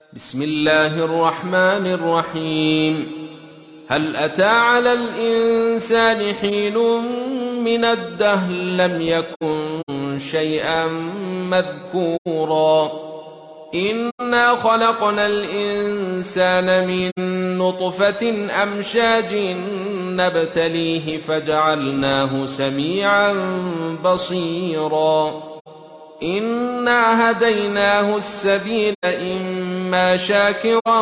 بسم الله الرحمن الرحيم. هل أتى على الإنسان حين من الدهر لم يكن شيئا مذكورا إنا خلقنا الإنسان من نطفة أمشاج نبتليه فجعلناه سميعا بصيرا إنا هديناه السبيل إما شاكرا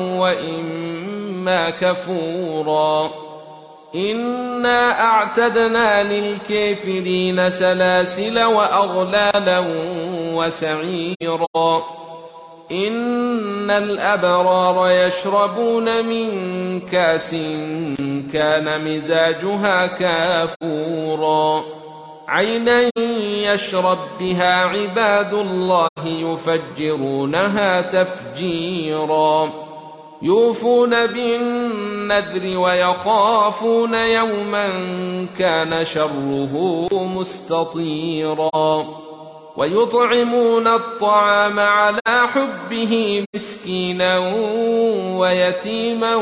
وإما كفورا إنا أعتدنا للكافرين سلاسل وأغلالا وسعيرا إن الأبرار يشربون من كاس كان مزاجها كافورا عينا يشرب بها عباد الله يفجرونها تفجيرا يوفون بالنذر ويخافون يوما كان شره مستطيرا ويطعمون الطعام على حبه مسكينا ويتيما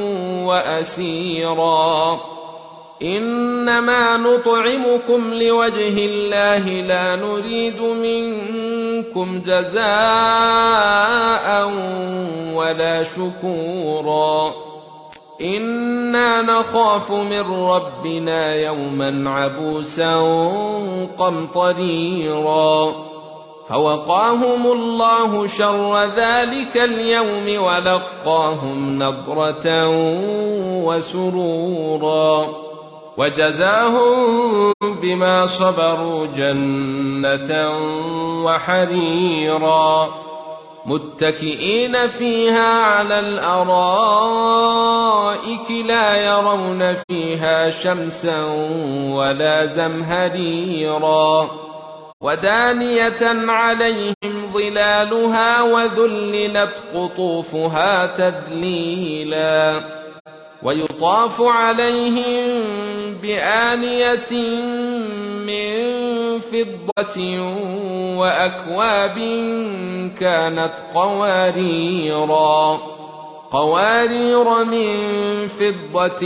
وأسيرا إنما نطعمكم لوجه الله لا نريد منكم جزاء ولا شكورا إنا نخاف من ربنا يوما عبوسا قمطريرا فوقاهم الله شر ذلك اليوم ولقاهم نضرة وسرورا وجزاهم بما صبروا جنة وحريرا متكئين فيها على الأرائك لا يرون فيها شمسا ولا زمهريرا ودانية عليهم ظلالها وذللت قطوفها تذليلا ويطاف عليهم بآنية من فضة وأكواب كانت قوارير من فضة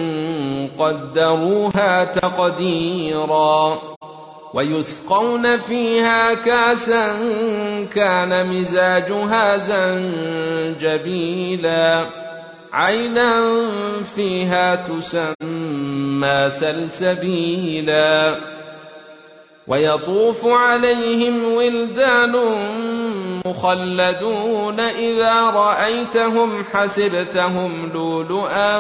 قدروها تقديرا ويسقون فيها كاسا كان مزاجها زنجبيلا عينا فيها تسمى سلسبيلا ويطوف عليهم ولدان مخلدون إذا رأيتهم حسبتهم لؤلؤا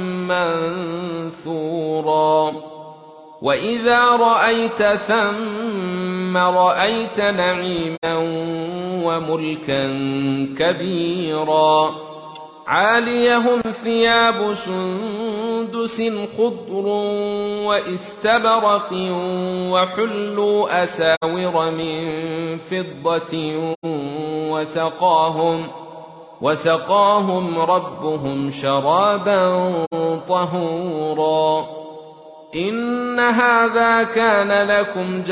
منثورا وإذا رأيت ثم رأيت نعيما وملكا كبيرا عاليهم ثياب سندس خضر واستبرق وحلوا أساور من فضة وسقاهم ربهم شرابا طهورا إن هذا كان لكم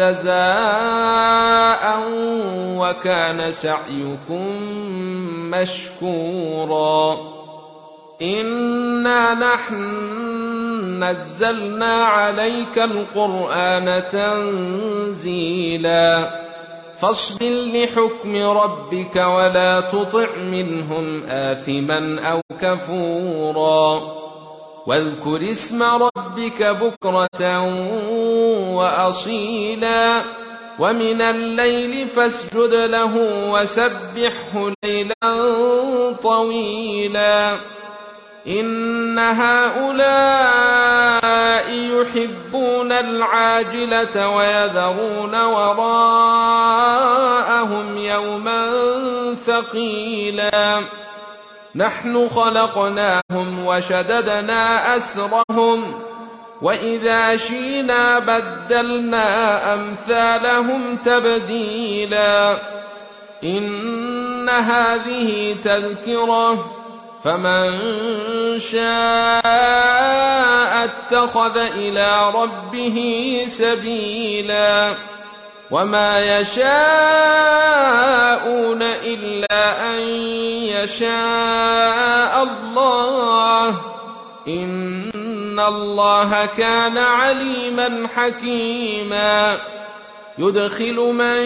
جزاء وكان سعيكم مشكورا إنا نحن نزلنا عليك القرآن تنزيلا فاصبر لحكم ربك ولا تطع منهم آثما أو كفورا واذكر اسم ربك بكرة وأصيلا ومن الليل فاسجد له وسبحه ليلا طويلا إن هؤلاء يحبون العاجلة ويذرون وراءهم يوما ثقيلا نحن خلقناهم وشددنا أسرهم وإذا شئنا بدلنا أمثالهم تبديلا إن هذه تذكرة فمن شاء اتخذ إلى ربه سبيلا وما يشاءون إلا أن يشاء الله إن الله كان عليما حكيما يدخل من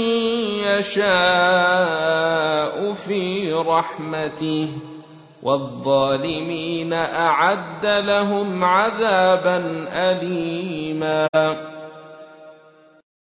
يشاء في رحمته والظالمين أعد لهم عذابا أليما